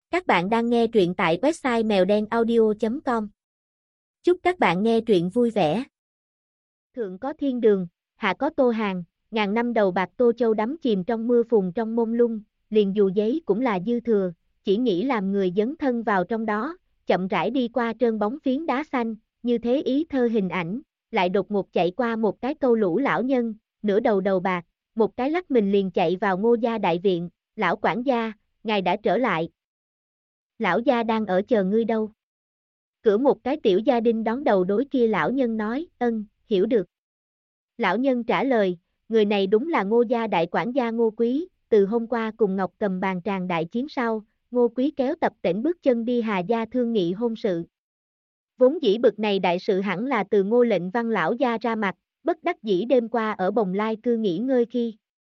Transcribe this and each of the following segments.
Các bạn đang nghe truyện tại website mèo đen audio.com. Chúc các bạn nghe truyện vui vẻ. Thượng có thiên đường, hạ có tô hàng, ngàn năm đầu bạc Tô Châu đắm chìm trong mưa phùn trong mông lung, liền dù giấy cũng là dư thừa, chỉ nghĩ làm người dấn thân vào trong đó, chậm rãi đi qua trơn bóng phiến đá xanh, như thế ý thơ hình ảnh, lại đột ngột chạy qua một cái câu lũ lão nhân, nửa đầu đầu bạc, một cái lắc mình liền chạy vào Ngô gia đại viện, lão quản gia, ngài đã trở lại. Lão gia đang ở chờ ngươi đâu. Cửa một cái tiểu gia đình đón đầu đối kia lão nhân nói, hiểu được. Lão nhân trả lời, người này đúng là Ngô gia đại quản gia Ngô Quý, từ hôm qua cùng Ngọc Cầm bàn tràng đại chiến sau, Ngô Quý kéo Tập Tễnh bước chân đi Hà gia thương nghị hôn sự. Vốn dĩ bực này đại sự hẳn là từ Ngô Lệnh Văn lão gia ra mặt, bất đắc dĩ đêm qua ở Bồng Lai cư nghỉ ngơi khi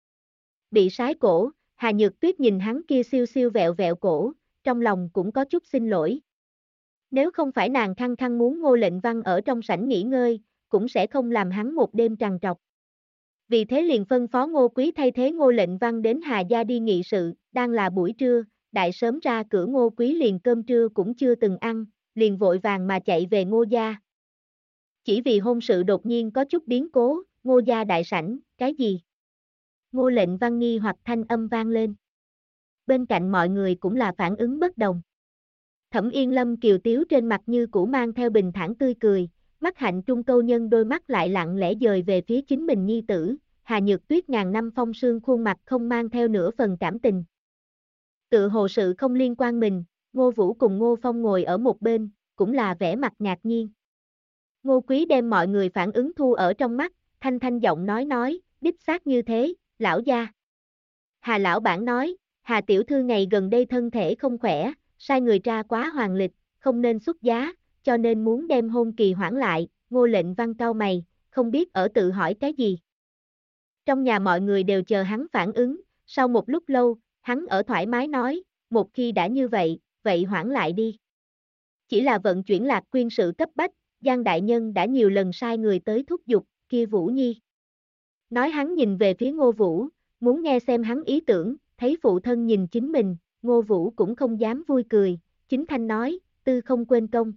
bị sái cổ, Hà Nhược Tuyết nhìn hắn kia siêu siêu vẹo vẹo cổ, trong lòng cũng có chút xin lỗi. Nếu không phải nàng khăng khăng muốn Ngô Lệnh Văn ở trong sảnh nghỉ ngơi, cũng sẽ không làm hắn một đêm trằn trọc. Vì thế liền phân phó Ngô Quý thay thế Ngô Lệnh Văn đến Hà gia đi nghị sự, đang là buổi trưa, đại sớm ra cửa Ngô Quý liền cơm trưa cũng chưa từng ăn, liền vội vàng mà chạy về Ngô gia. Chỉ vì hôn sự đột nhiên có chút biến cố, Ngô gia đại sảnh, cái gì? Ngô Lệnh Văn nghi hoặc thanh âm vang lên. Bên cạnh mọi người cũng là phản ứng bất đồng. Thẩm Yên Lâm kiều tiếu trên mặt như cũ mang theo bình thản tươi cười, mắt hạnh trung câu nhân đôi mắt lại lặng lẽ dời về phía chính mình nhi tử, Hà Nhược Tuyết ngàn năm phong sương khuôn mặt không mang theo nửa phần cảm tình. Tự hồ sự không liên quan mình, Ngô Vũ cùng Ngô Phong ngồi ở một bên, cũng là vẻ mặt ngạc nhiên. Ngô Quý đem mọi người phản ứng thu ở trong mắt, thanh thanh giọng nói, đích xác như thế, lão gia. Hà lão bản nói, Hà tiểu thư ngày gần đây thân thể không khỏe, sai người ra quá hoàng lịch, không nên xuất giá, cho nên muốn đem hôn kỳ hoãn lại, Ngô Lệnh Văn cau mày, không biết ở tự hỏi cái gì. Trong nhà mọi người đều chờ hắn phản ứng, sau một lúc lâu, hắn ở thoải mái nói, một khi đã như vậy, vậy hoãn lại đi. Chỉ là vận chuyển Lạc Quyên sự cấp bách, Giang đại nhân đã nhiều lần sai người tới thúc giục, kia Vũ Nhi. Nói hắn nhìn về phía Ngô Vũ, muốn nghe xem hắn ý tưởng, thấy phụ thân nhìn chính mình, Ngô Vũ cũng không dám vui cười, chính thanh nói, tư không quên công.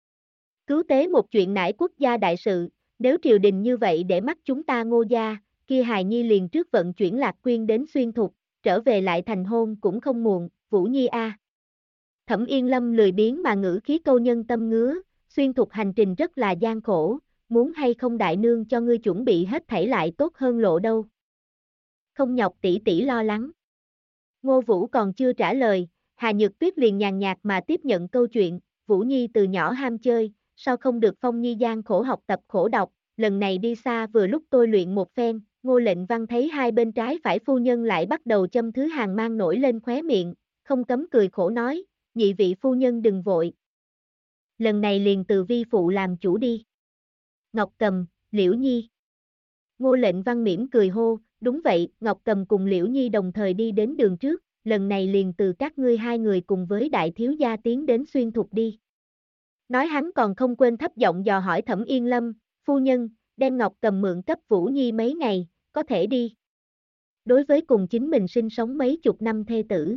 Cứu tế một chuyện nải quốc gia đại sự, nếu triều đình như vậy để mắt chúng ta Ngô gia, kia hài nhi liền trước vận chuyển Lạc Quyên đến xuyên thục, trở về lại thành hôn cũng không muộn, Vũ Nhi a. Thẩm Yên Lâm lười biếng mà ngữ khí câu nhân tâm ngứa, xuyên thục hành trình rất là gian khổ, muốn hay không đại nương cho ngươi chuẩn bị hết thảy lại tốt hơn lộ đâu. Không nhọc tỷ tỷ lo lắng. Ngô Vũ còn chưa trả lời, Hà Nhược Tuyết liền nhàn nhạt mà tiếp nhận câu chuyện, Vũ Nhi từ nhỏ ham chơi, sao không được Phong Nhi gian khổ học tập khổ đọc, lần này đi xa vừa lúc tôi luyện một phen, Ngô Lệnh Văn thấy hai bên trái phải phu nhân lại bắt đầu châm thứ hàng mang nổi lên khóe miệng, không cấm cười khổ nói, nhị vị phu nhân đừng vội. Lần này liền từ vi phụ làm chủ đi. Ngọc Cầm, Liễu Nhi. Ngô Lệnh Văn mỉm cười hô, đúng vậy, Ngọc Cầm cùng Liễu Nhi đồng thời đi đến đường trước, lần này liền từ các ngươi hai người cùng với đại thiếu gia tiến đến xuyên thục đi. Nói hắn còn không quên thấp giọng dò hỏi Thẩm Yên Lâm, phu nhân, đem Ngọc Cầm mượn cấp Vũ Nhi mấy ngày, có thể đi. Đối với cùng chính mình sinh sống mấy chục năm thê tử.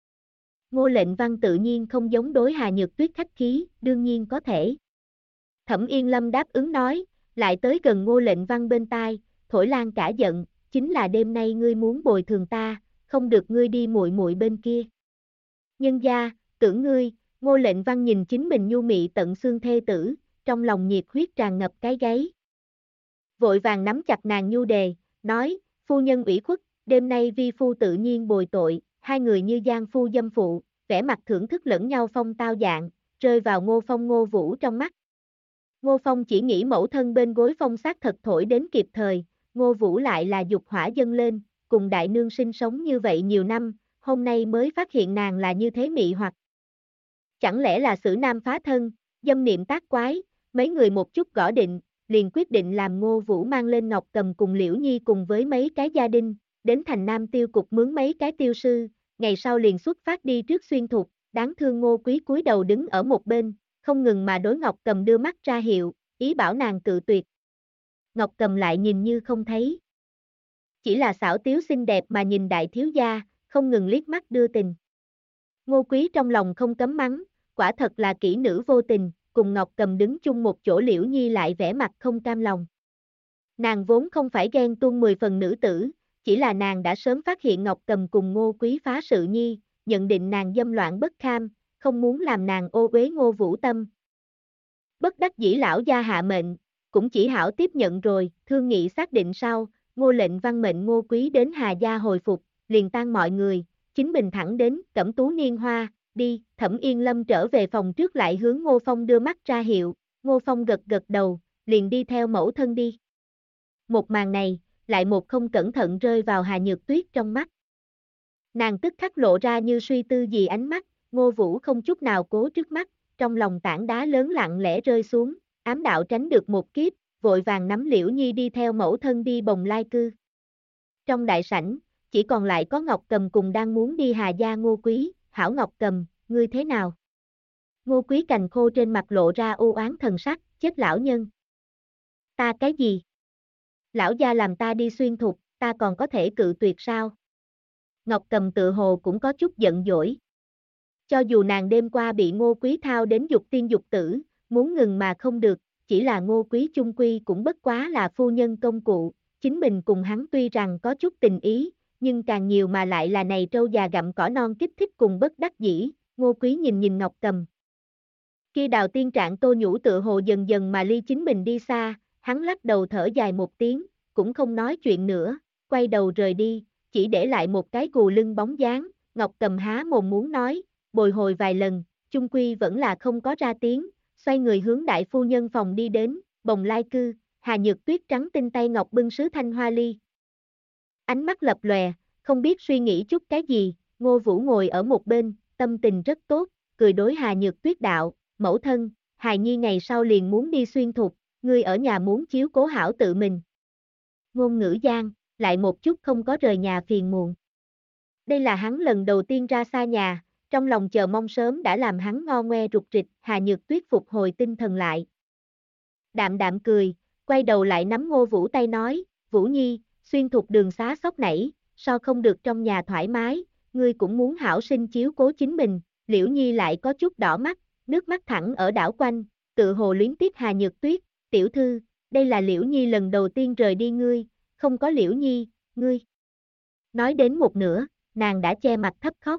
Ngô Lệnh Văn tự nhiên không giống đối Hà Nhược Tuyết khách khí, đương nhiên có thể. Thẩm Yên Lâm đáp ứng nói, lại tới gần Ngô Lệnh Văn bên tai, thổi lan cả giận, chính là đêm nay ngươi muốn bồi thường ta, không được ngươi đi muội muội bên kia. Nhân gia, tưởng ngươi, Ngô Lệnh Văn nhìn chính mình nhu mị tận xương thê tử, trong lòng nhiệt huyết tràn ngập cái gáy. Vội vàng nắm chặt nàng nhu đề, nói, phu nhân ủy khuất, đêm nay vi phu tự nhiên bồi tội, hai người như giang phu dâm phụ, vẻ mặt thưởng thức lẫn nhau phong tao dạng, rơi vào Ngô Phong Ngô Vũ trong mắt. Ngô Phong chỉ nghĩ mẫu thân bên gối phong sát thật thổi đến kịp thời, Ngô Vũ lại là dục hỏa dâng lên, cùng đại nương sinh sống như vậy nhiều năm, hôm nay mới phát hiện nàng là như thế mị hoặc. Chẳng lẽ là xử nam phá thân, dâm niệm tác quái, mấy người một chút gõ định, liền quyết định làm Ngô Vũ mang lên Ngọc Cầm cùng Liễu Nhi cùng với mấy cái gia đình, đến thành Nam tiêu cục mướn mấy cái tiêu sư, ngày sau liền xuất phát đi trước xuyên thục, đáng thương Ngô Quý cúi đầu đứng ở một bên, không ngừng mà đối Ngọc Cầm đưa mắt ra hiệu, ý bảo nàng cự tuyệt. Ngọc Cầm lại nhìn như không thấy. Chỉ là xảo tiếu xinh đẹp mà nhìn đại thiếu gia, không ngừng liếc mắt đưa tình. Ngô Quý trong lòng không cấm mắng, quả thật là kỹ nữ vô tình, cùng Ngọc Cầm đứng chung một chỗ Liễu Nhi lại vẻ mặt không cam lòng. Nàng vốn không phải ghen tuông 10 phần nữ tử, chỉ là nàng đã sớm phát hiện Ngọc Cầm cùng Ngô Quý phá sự nhi, nhận định nàng dâm loạn bất kham, không muốn làm nàng ô uế Ngô Vũ Tâm. Bất đắc dĩ lão gia hạ mệnh, cũng chỉ hảo tiếp nhận rồi, thương nghị xác định sau, Ngô lệnh văn mệnh Ngô Quý đến Hà Gia hồi phục, liền tan mọi người, chính mình thẳng đến Cẩm Tú Niên Hoa, đi, Thẩm Yên Lâm trở về phòng trước lại hướng Ngô Phong đưa mắt ra hiệu, Ngô Phong gật gật đầu, liền đi theo mẫu thân đi. Một màn này, lại một không cẩn thận rơi vào Hà Nhược Tuyết trong mắt. Nàng tức khắc lộ ra như suy tư gì ánh mắt, Ngô Vũ không chút nào cố trước mắt, trong lòng tảng đá lớn lặng lẽ rơi xuống, ám đạo tránh được một kiếp, vội vàng nắm Liễu Nhi đi theo mẫu thân đi Bồng Lai Cư. Trong đại sảnh, chỉ còn lại có Ngọc Cầm cùng đang muốn đi Hà Gia Ngô Quý, hảo Ngọc Cầm, ngươi thế nào? Ngô Quý cành khô trên mặt lộ ra u oán thần sắc, chết lão nhân. Ta cái gì? Lão gia làm ta đi xuyên thục, ta còn có thể cự tuyệt sao? Ngọc Cầm tự hồ cũng có chút giận dỗi. Cho dù nàng đêm qua bị Ngô Quý thao đến dục tiên dục tử, muốn ngừng mà không được, chỉ là Ngô Quý chung quy cũng bất quá là phu nhân công cụ, chính mình cùng hắn tuy rằng có chút tình ý, nhưng càng nhiều mà lại là này trâu già gặm cỏ non kích thích cùng bất đắc dĩ, Ngô Quý nhìn nhìn Ngọc Cầm. Kia Đào Tiên Trạng Tô nhũ tựa hồ dần dần mà ly chính mình đi xa, hắn lắc đầu thở dài một tiếng, cũng không nói chuyện nữa, quay đầu rời đi, chỉ để lại một cái gù lưng bóng dáng, Ngọc Cầm há mồm muốn nói, bồi hồi vài lần, chung quy vẫn là không có ra tiếng, xoay người hướng đại phu nhân phòng đi đến, Bồng Lai Cư, Hà Nhược Tuyết trắng tinh tay ngọc bưng sứ thanh hoa ly. Ánh mắt lập lòe, không biết suy nghĩ chút cái gì, Ngô Vũ ngồi ở một bên, tâm tình rất tốt, cười đối Hà Nhược Tuyết đạo, mẫu thân, hài nhi ngày sau liền muốn đi xuyên thục, ngươi ở nhà muốn chiếu cố hảo tự mình. Ngôn ngữ gian, lại một chút không có rời nhà phiền muộn. Đây là hắn lần đầu tiên ra xa nhà, trong lòng chờ mong sớm đã làm hắn ngo ngoe rụt rịch, Hà Nhược Tuyết phục hồi tinh thần lại. Đạm đạm cười, quay đầu lại nắm Ngô Vũ tay nói, Vũ Nhi, xuyên thục đường xá sóc nảy, so không được trong nhà thoải mái, ngươi cũng muốn hảo sinh chiếu cố chính mình, Liễu Nhi lại có chút đỏ mắt, nước mắt thẳng ở đảo quanh, tự hồ luyến tiếc Hà Nhược Tuyết, tiểu thư, đây là Liễu Nhi lần đầu tiên rời đi ngươi, không có Liễu Nhi, ngươi. Nói đến một nửa, nàng đã che mặt thấp khóc.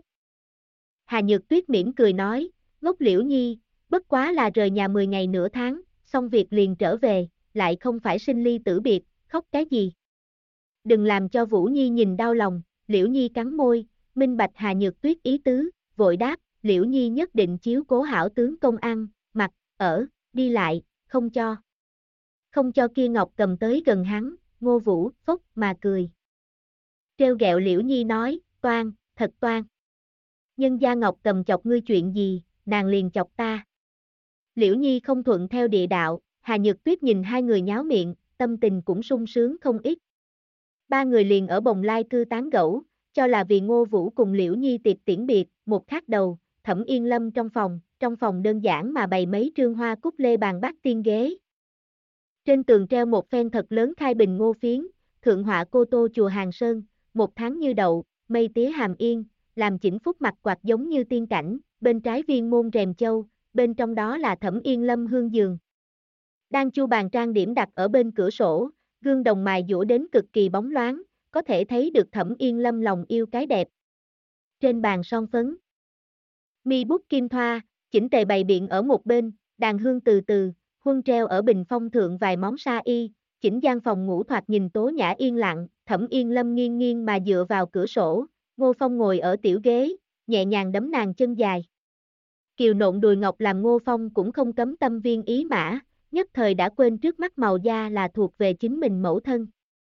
Hà Nhược Tuyết mỉm cười nói, ngốc Liễu Nhi, bất quá là rời nhà 10 ngày nửa tháng, xong việc liền trở về, lại không phải sinh ly tử biệt, khóc cái gì. Đừng làm cho Vũ Nhi nhìn đau lòng, Liễu Nhi cắn môi, minh bạch Hà Nhược Tuyết ý tứ, vội đáp, Liễu Nhi nhất định chiếu cố hảo tướng công ăn, mặc, ở, đi lại, không cho. Không cho kia Ngọc Cầm tới gần hắn, Ngô Vũ, phốc, mà cười. Trêu ghẹo Liễu Nhi nói, toan, thật toan. Nhân gia Ngọc Cầm chọc ngươi chuyện gì, nàng liền chọc ta. Liễu Nhi không thuận theo địa đạo, Hà Nhược Tuyết nhìn hai người nháo miệng, tâm tình cũng sung sướng không ít. Ba người liền ở Bồng Lai Cư tán gẫu, cho là vì Ngô Vũ cùng Liễu Nhi tiệc tiễn biệt, một khắc đầu, Thẩm Yên Lâm trong phòng đơn giản mà bày mấy trương hoa cúc lê bàn bát tiên ghế. Trên tường treo một phen thật lớn khai bình ngô phiến, thượng họa cô tô chùa Hàng Sơn, một tháng như đậu, mây tía hàm yên, làm chỉnh phúc mặt quạt giống như tiên cảnh, bên trái viên môn rèm châu, bên trong đó là Thẩm Yên Lâm hương giường. Đang chu bàn trang điểm đặt ở bên cửa sổ, gương đồng mài dũa đến cực kỳ bóng loáng, có thể thấy được Thẩm Yên Lâm lòng yêu cái đẹp. Trên bàn son phấn, mi bút kim thoa, chỉnh tề bày biện ở một bên, đàn hương từ từ, huân treo ở bình phong thượng vài món sa y, chỉnh gian phòng ngủ thoạt nhìn tố nhã yên lặng, Thẩm Yên Lâm nghiêng nghiêng mà dựa vào cửa sổ, Ngô Phong ngồi ở tiểu ghế, nhẹ nhàng đấm nàng chân dài. Kiều nộn đùi ngọc làm Ngô Phong cũng không cấm tâm viên ý mã, nhất thời đã quên trước mắt màu da là thuộc về chính mình mẫu thân.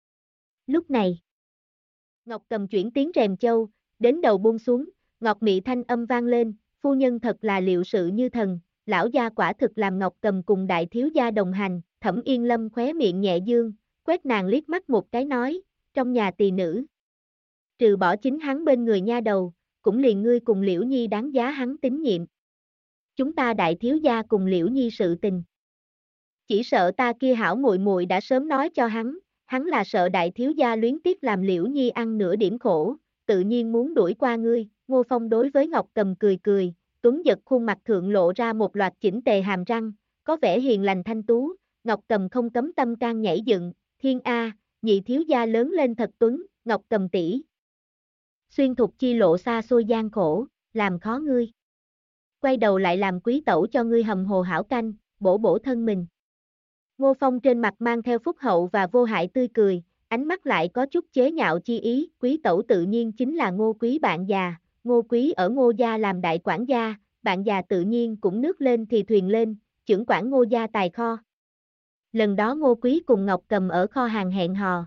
Lúc này, Ngọc Cầm chuyển tiếng rèm châu, đến đầu buông xuống, ngọt mị thanh âm vang lên, phu nhân thật là liệu sự như thần, lão gia quả thực làm Ngọc Cầm cùng đại thiếu gia đồng hành, Thẩm Yên Lâm khóe miệng nhẹ dương, quét nàng liếc mắt một cái nói, trong nhà tỳ nữ. Trừ bỏ chính hắn bên người nha đầu, cũng liền ngươi cùng Liễu Nhi đáng giá hắn tín nhiệm. Chúng ta đại thiếu gia cùng Liễu Nhi sự tình. Chỉ sợ ta kia hảo muội muội đã sớm nói cho hắn là sợ đại thiếu gia luyến tiếc làm Liễu Nhi ăn nửa điểm khổ, tự nhiên muốn đuổi qua ngươi, Ngô Phong đối với Ngọc Cầm cười cười, tuấn giật khuôn mặt thượng lộ ra một loạt chỉnh tề hàm răng, có vẻ hiền lành thanh tú, Ngọc Cầm không cấm tâm can nhảy dựng, thiên a, nhị thiếu gia lớn lên thật tuấn, Ngọc Cầm tỷ. Xuyên thục chi lộ xa xôi gian khổ, làm khó ngươi. Quay đầu lại làm quý tẩu cho ngươi hầm hồ hảo canh, bổ bổ thân mình. Ngô Phong trên mặt mang theo phúc hậu và vô hại tươi cười, ánh mắt lại có chút chế nhạo chi ý, quý tẩu tự nhiên chính là Ngô quý bạn già, Ngô quý ở Ngô gia làm đại quản gia, bạn già tự nhiên cũng nước lên thì thuyền lên, chưởng quản Ngô gia tài kho. Lần đó Ngô quý cùng Ngọc Cầm ở kho hàng hẹn hò.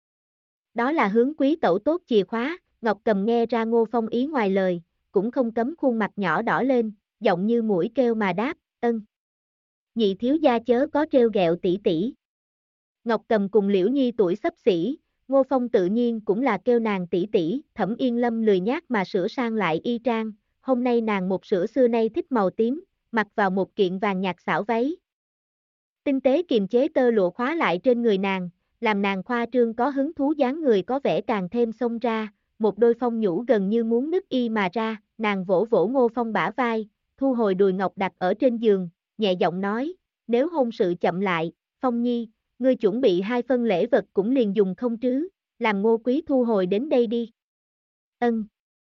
Đó là hướng quý tẩu tốt chìa khóa, Ngọc Cầm nghe ra Ngô Phong ý ngoài lời, cũng không cấm khuôn mặt nhỏ đỏ lên, giọng như mũi kêu mà đáp, ân. Nhị thiếu gia chớ có trêu ghẹo tỷ tỷ. Ngọc Cầm cùng Liễu Nhi tuổi xấp xỉ, Ngô Phong tự nhiên cũng là kêu nàng tỷ tỷ, Thẩm Yên Lâm lười nhác mà sửa sang lại y trang, hôm nay nàng một sửa xưa nay thích màu tím, mặc vào một kiện vàng nhạt xảo váy. Tinh tế kiềm chế tơ lụa khóa lại trên người nàng, làm nàng khoa trương có hứng thú dáng người có vẻ càng thêm xông ra, một đôi phong nhũ gần như muốn nứt y mà ra, nàng vỗ vỗ Ngô Phong bả vai, thu hồi đùi ngọc đặt ở trên giường, nhẹ giọng nói, nếu hôn sự chậm lại, Phong Nhi, ngươi chuẩn bị 2 phân lễ vật cũng liền dùng không trứ, làm Ngô quý thu hồi đến đây đi. Ân.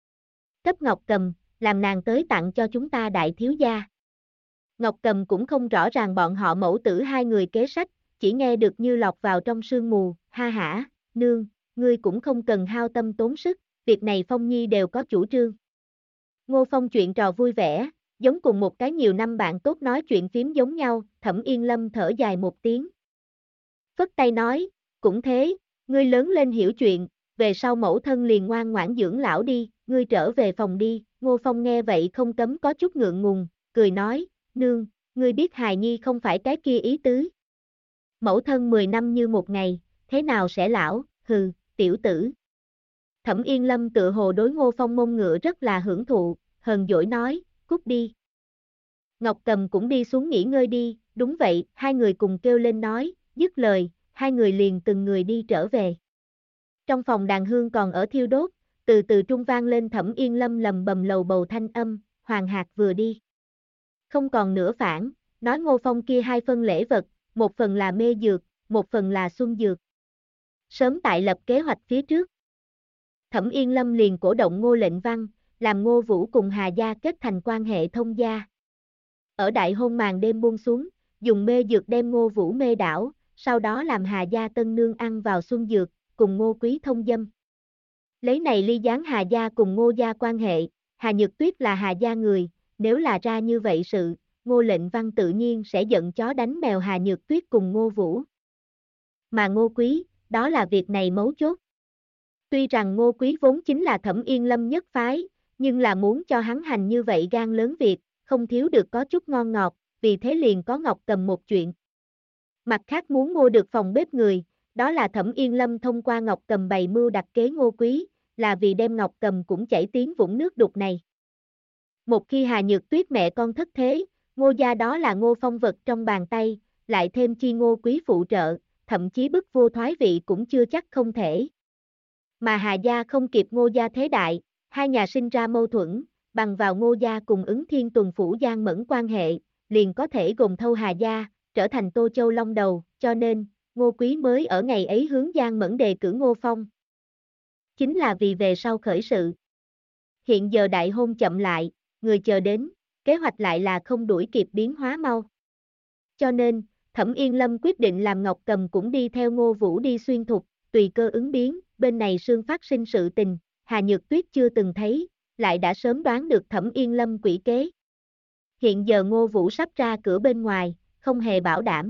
Cấp Ngọc Cầm, làm nàng tới tặng cho chúng ta đại thiếu gia. Ngọc Cầm cũng không rõ ràng bọn họ mẫu tử 2 người kế sách, chỉ nghe được như lọt vào trong sương mù, ha hả, nương, ngươi cũng không cần hao tâm tốn sức, việc này Phong Nhi đều có chủ trương. Ngô Phong chuyện trò vui vẻ, giống cùng một cái nhiều năm bạn tốt nói chuyện phím giống nhau, Thẩm Yên Lâm thở dài một tiếng. Phất tay nói, cũng thế, ngươi lớn lên hiểu chuyện, về sau mẫu thân liền ngoan ngoãn dưỡng lão đi, ngươi trở về phòng đi, Ngô Phong nghe vậy không cấm có chút ngượng ngùng, cười nói, nương, ngươi biết hài nhi không phải cái kia ý tứ. Mẫu thân 10 năm như một ngày, thế nào sẽ lão, hừ, tiểu tử. Thẩm Yên Lâm tự hồ đối Ngô Phong mông ngựa rất là hưởng thụ, hờn dỗi nói, cút đi. Ngọc Cầm cũng đi xuống nghỉ ngơi đi, đúng vậy, 2 người cùng kêu lên nói, dứt lời, 2 người liền từng người đi trở về. Trong phòng đàn hương còn ở thiêu đốt, từ từ trung vang lên Thẩm Yên Lâm lầm bầm lầu bầu thanh âm, Hoàng Hạc vừa đi. Không còn nữa phản, nói Ngô Phong kia 2 phân lễ vật, một phần là mê dược, một phần là xuân dược. Sớm tại lập kế hoạch phía trước. Thẩm Yên Lâm liền cổ động Ngô Lệnh Văn, làm Ngô Vũ cùng Hà Gia kết thành quan hệ thông gia. Ở đại hôn màn đêm buông xuống, dùng mê dược đem Ngô Vũ mê đảo, sau đó làm Hà Gia tân nương ăn vào xuân dược, cùng Ngô Quý thông dâm. Lấy này ly gián Hà Gia cùng Ngô Gia quan hệ, Hà Nhược Tuyết là Hà Gia người, nếu là ra như vậy sự, Ngô Lệnh Văn tự nhiên sẽ giận chó đánh mèo Hà Nhược Tuyết cùng Ngô Vũ. Mà Ngô Quý, đó là việc này mấu chốt. Tuy rằng Ngô Quý vốn chính là Thẩm Yên Lâm nhất phái, nhưng là muốn cho hắn hành như vậy gan lớn việc, không thiếu được có chút ngon ngọt, vì thế liền có Ngọc Cầm một chuyện. Mặt khác muốn mua được phòng bếp người, đó là Thẩm Yên Lâm thông qua Ngọc Cầm bày mưu đặt kế Ngô Quý, là vì đem Ngọc Cầm cũng chảy tiếng vũng nước đục này. Một khi Hà Nhược Tuyết mẹ con thất thế, Ngô gia đó là Ngô Phong vật trong bàn tay, lại thêm chi Ngô Quý phụ trợ, thậm chí bức vua thoái vị cũng chưa chắc không thể. Mà Hà gia không kịp Ngô gia thế đại, 2 nhà sinh ra mâu thuẫn, bằng vào Ngô gia cùng Ứng Thiên Tuần phủ Giang Mẫn quan hệ, liền có thể gồm thâu Hà gia, trở thành Tô Châu Long đầu, cho nên, Ngô Quý mới ở ngày ấy hướng Giang Mẫn đề cử Ngô Phong. Chính là vì về sau khởi sự. Hiện giờ đại hôn chậm lại, người chờ đến, kế hoạch lại là không đuổi kịp biến hóa mau. Cho nên, Thẩm Yên Lâm quyết định làm Ngọc Cầm cũng đi theo Ngô Vũ đi xuyên thục, tùy cơ ứng biến, bên này sương phát sinh sự tình, Hà Nhược Tuyết chưa từng thấy, lại đã sớm đoán được Thẩm Yên Lâm quỷ kế. Hiện giờ Ngô Vũ sắp ra cửa bên ngoài, không hề bảo đảm.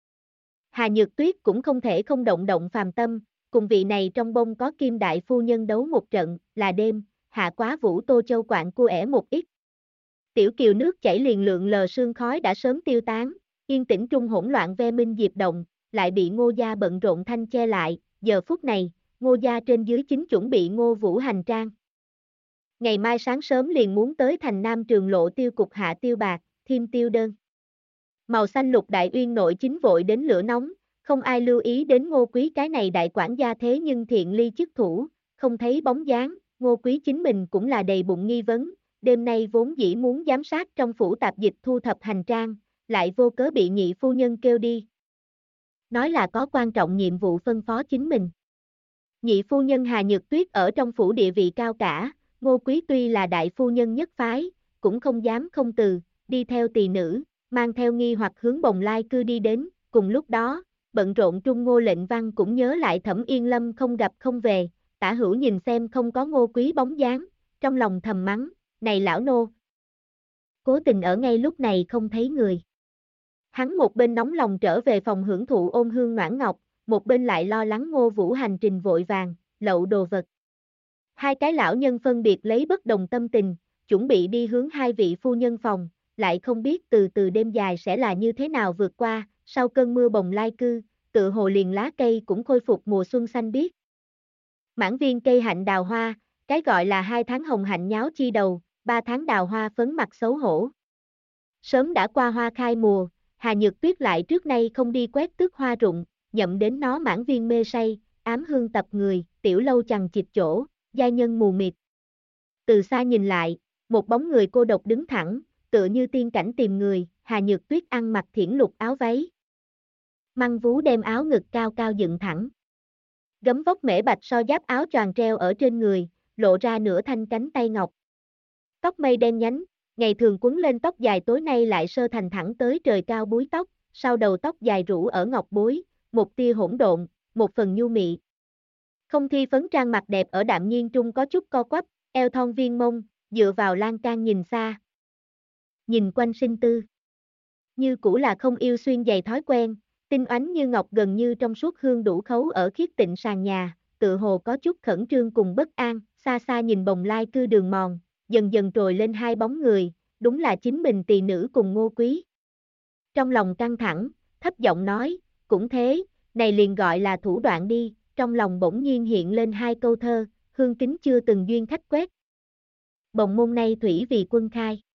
Hà Nhược Tuyết cũng không thể không động phàm tâm, cùng vị này trong bông có Kim đại phu nhân đấu một trận, là đêm, hạ quá Vũ Tô Châu quạng cua ẻ một ít. Tiểu kiều nước chảy liền lượn lờ sương khói đã sớm tiêu tán, yên tĩnh trung hỗn loạn ve minh diệp động, lại bị Ngô gia bận rộn thanh che lại, giờ phút này, Ngô gia trên dưới chính chuẩn bị Ngô Vũ hành trang. Ngày mai sáng sớm liền muốn tới thành Nam Trường Lộ tiêu cục hạ tiêu bạc, thêm tiêu đơn. Màu xanh lục đại uyên nội chính vội đến lửa nóng, không ai lưu ý đến Ngô Quý cái này đại quản gia thế nhưng thiện ly chức thủ, không thấy bóng dáng, Ngô Quý chính mình cũng là đầy bụng nghi vấn, đêm nay vốn dĩ muốn giám sát trong phủ tạp dịch thu thập hành trang, lại vô cớ bị nhị phu nhân kêu đi. Nói là có quan trọng nhiệm vụ phân phó chính mình. Nhị phu nhân Hà Nhược Tuyết ở trong phủ địa vị cao cả, Ngô Quý tuy là đại phu nhân nhất phái, cũng không dám không từ, đi theo tỳ nữ, mang theo nghi hoặc hướng Bồng Lai cư đi đến, cùng lúc đó, bận rộn trung Ngô Lệnh Văn cũng nhớ lại Thẩm Yên Lâm không gặp không về, Tả Hữu nhìn xem không có Ngô Quý bóng dáng, trong lòng thầm mắng, này lão nô. Cố tình ở ngay lúc này không thấy người. Hắn một bên nóng lòng trở về phòng hưởng thụ ôn hương noãn ngọc, một bên lại lo lắng Ngô Vũ hành trình vội vàng, lậu đồ vật. Hai cái lão nhân phân biệt lấy bất đồng tâm tình, chuẩn bị đi hướng hai vị phu nhân phòng, lại không biết từ từ đêm dài sẽ là như thế nào vượt qua, sau cơn mưa Bồng Lai cư, tự hồ liền lá cây cũng khôi phục mùa xuân xanh biếc. Mãn viên cây hạnh đào hoa, cái gọi là 2 tháng hồng hạnh nháo chi đầu, 3 tháng đào hoa phấn mặt xấu hổ. Sớm đã qua hoa khai mùa, Hà Nhược Tuyết lại trước nay không đi quét tước hoa rụng, nhậm đến nó mãn viên mê say, ám hương tập người, tiểu lâu chằng chịt chỗ, giai nhân mù mịt. Từ xa nhìn lại, một bóng người cô độc đứng thẳng, tựa như tiên cảnh tìm người, Hà Nhược Tuyết ăn mặc thiển lục áo váy. Măng vú đem áo ngực cao cao dựng thẳng. Gấm vóc mễ bạch so giáp áo choàng treo ở trên người, lộ ra nửa thanh cánh tay ngọc. Tóc mây đen nhánh, ngày thường quấn lên tóc dài tối nay lại sơ thành thẳng tới trời cao búi tóc, sau đầu tóc dài rủ ở ngọc bối, một tia hỗn độn, một phần nhu mị. Không thi phấn trang mặt đẹp ở đạm nhiên trung có chút co quắp, eo thon viên mông, dựa vào lan can nhìn xa. Nhìn quanh sinh tư. Như cũ là không yêu xuyên giày thói quen, tinh oánh như ngọc gần như trong suốt hương đủ khấu ở khiết tịnh sàn nhà, tự hồ có chút khẩn trương cùng bất an, xa xa nhìn Bồng Lai cư đường mòn, dần dần trồi lên hai bóng người, đúng là chính mình tỳ nữ cùng Ngô Quý. Trong lòng căng thẳng, thấp giọng nói, cũng thế, này liền gọi là thủ đoạn đi, trong lòng bỗng nhiên hiện lên hai câu thơ, hương kính chưa từng duyên khách quét. Bồng môn nay thủy vì quân khai.